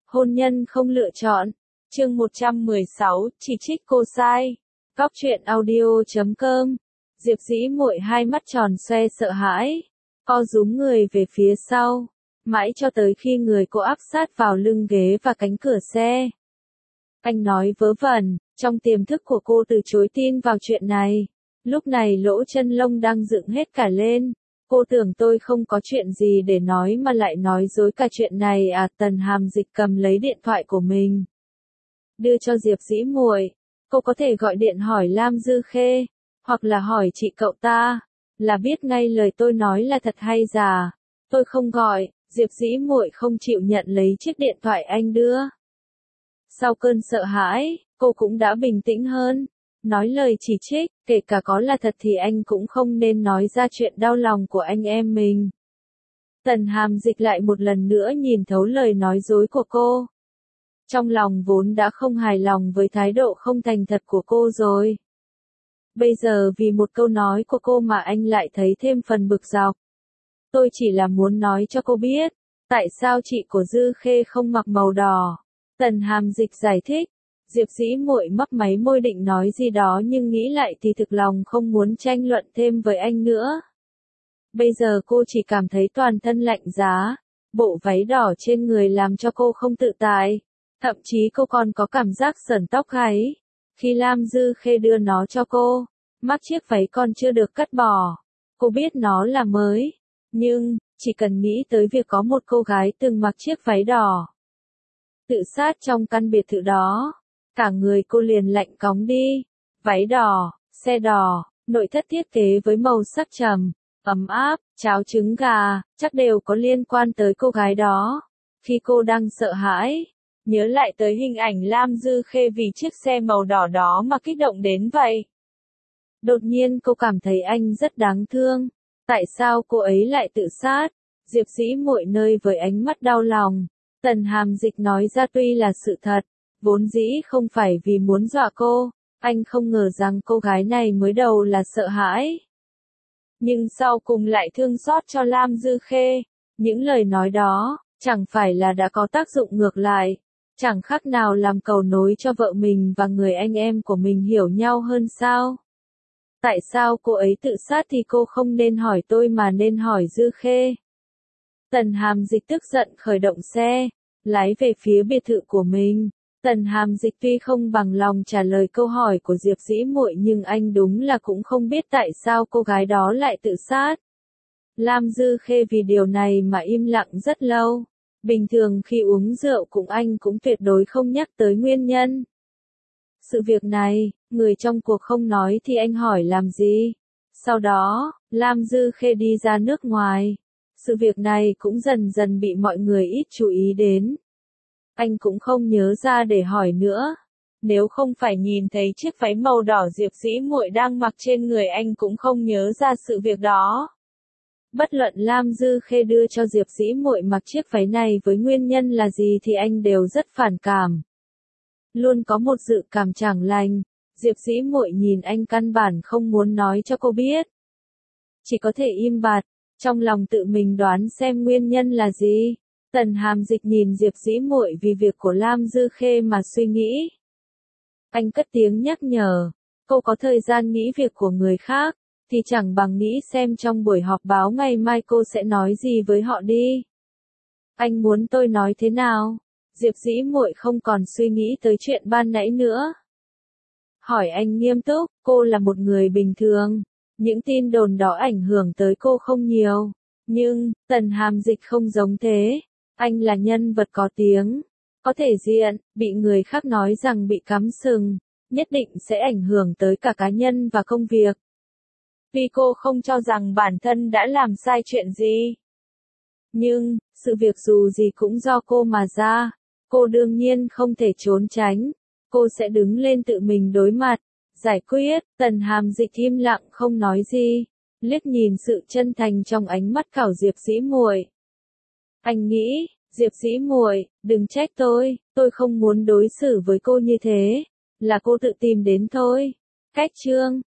Hôn nhân không lựa chọn. Chương 116, chỉ trích cô sai. Góc truyện audio.com. Diệp Dĩ Muội hai mắt tròn xoe sợ hãi, co rúm người về phía sau, mãi cho tới khi người cô áp sát vào lưng ghế và cánh cửa xe. Anh nói vớ vẩn, trong tiềm thức của cô từ chối tin vào chuyện này. Lúc này lỗ chân lông đang dựng hết cả lên. Cô tưởng tôi không có chuyện gì để nói mà lại nói dối cả chuyện này à? Tần Hàm Dịch cầm lấy điện thoại của mình, đưa cho Diệp Dĩ Muội. Cô có thể gọi điện hỏi Lam Dư Khê, hoặc là hỏi chị cậu ta, là biết ngay lời tôi nói là thật hay giả. Tôi không gọi. Diệp Dĩ Muội không chịu nhận lấy chiếc điện thoại anh đưa. Sau cơn sợ hãi, cô cũng đã bình tĩnh hơn. Nói lời chỉ trích, kể cả có là thật thì anh cũng không nên nói ra chuyện đau lòng của anh em mình. Tần Hàm Dịch lại một lần nữa nhìn thấu lời nói dối của cô. Trong lòng vốn đã không hài lòng với thái độ không thành thật của cô rồi. Bây giờ vì một câu nói của cô mà anh lại thấy thêm phần bực dọc. Tôi chỉ là muốn nói cho cô biết, tại sao chị của Dư Khê không mặc màu đỏ. Tần Hàm Dịch giải thích. Diệp Dĩ Muội mấp máy môi định nói gì đó nhưng nghĩ lại thì thực lòng không muốn tranh luận thêm với anh nữa. Bây giờ cô chỉ cảm thấy toàn thân lạnh giá, bộ váy đỏ trên người làm cho cô không tự tại. Thậm chí cô còn có cảm giác sởn tóc gáy. Khi Lam Dư Khê đưa nó cho cô, mắt chiếc váy còn chưa được cắt bỏ. Cô biết nó là mới, nhưng chỉ cần nghĩ tới việc có một cô gái từng mặc chiếc váy đỏ tự sát trong căn biệt thự đó, cả người cô liền lạnh cóng đi. Váy đỏ, xe đỏ, nội thất thiết kế với màu sắc trầm, ấm áp, cháo trứng gà, chắc đều có liên quan tới cô gái đó. Khi cô đang sợ hãi, nhớ lại tới hình ảnh Lam Dư Khê vì chiếc xe màu đỏ đó mà kích động đến vậy. Đột nhiên cô cảm thấy anh rất đáng thương. Tại sao cô ấy lại tự sát? Diệp Dĩ Muội nơi với ánh mắt đau lòng. Tần Hàm Dịch nói ra tuy là sự thật, vốn dĩ không phải vì muốn dọa cô, anh không ngờ rằng cô gái này mới đầu là sợ hãi. Nhưng sau cùng lại thương xót cho Lam Dư Khê. Những lời nói đó, chẳng phải là đã có tác dụng ngược lại, chẳng khác nào làm cầu nối cho vợ mình và người anh em của mình hiểu nhau hơn sao? Tại sao cô ấy tự sát thì cô không nên hỏi tôi mà nên hỏi Dư Khê? Tần Hàm Dịch tức giận khởi động xe, lái về phía biệt thự của mình. Tần Hàm Dịch tuy không bằng lòng trả lời câu hỏi của Diệp Dĩ Muội nhưng anh đúng là cũng không biết tại sao cô gái đó lại tự sát. Lam Dư Khê vì điều này mà im lặng rất lâu. Bình thường khi uống rượu cùng anh cũng tuyệt đối không nhắc tới nguyên nhân. Sự việc này, người trong cuộc không nói thì anh hỏi làm gì? Sau đó, Lam Dư Khê đi ra nước ngoài. Sự việc này cũng dần dần bị mọi người ít chú ý đến. Anh cũng không nhớ ra để hỏi nữa. Nếu không phải nhìn thấy chiếc váy màu đỏ Diệp Dĩ Muội đang mặc trên người anh cũng không nhớ ra sự việc đó. Bất luận Lam Dư Khê đưa cho Diệp Dĩ Muội mặc chiếc váy này với nguyên nhân là gì thì anh đều rất phản cảm. Luôn có một dự cảm chẳng lành. Diệp Dĩ Muội nhìn anh căn bản không muốn nói cho cô biết. Chỉ có thể im bặt, trong lòng tự mình đoán xem nguyên nhân là gì. Tần Hàm Dịch nhìn Diệp Dĩ Muội vì việc của Lam Dư Khê mà suy nghĩ. Anh cất tiếng nhắc nhở, cô có thời gian nghĩ việc của người khác, thì chẳng bằng nghĩ xem trong buổi họp báo ngày mai cô sẽ nói gì với họ đi. Anh muốn tôi nói thế nào? Diệp Dĩ Muội không còn suy nghĩ tới chuyện ban nãy nữa. Hỏi anh nghiêm túc, cô là một người bình thường. Những tin đồn đó ảnh hưởng tới cô không nhiều. Nhưng, Tần Hàm Dịch không giống thế. Anh là nhân vật có tiếng, có thể diện, bị người khác nói rằng bị cắm sừng, nhất định sẽ ảnh hưởng tới cả cá nhân và công việc. Tuy cô không cho rằng bản thân đã làm sai chuyện gì, nhưng, sự việc dù gì cũng do cô mà ra. Cô đương nhiên không thể trốn tránh. Cô sẽ đứng lên tự mình đối mặt, giải quyết. Tần Hàm Dịch im lặng không nói gì, liếc nhìn sự chân thành trong ánh mắt của Diệp Dĩ Muội. Anh nghĩ, Diệp Dĩ Muội, đừng trách tôi không muốn đối xử với cô như thế, là cô tự tìm đến thôi. Cách chương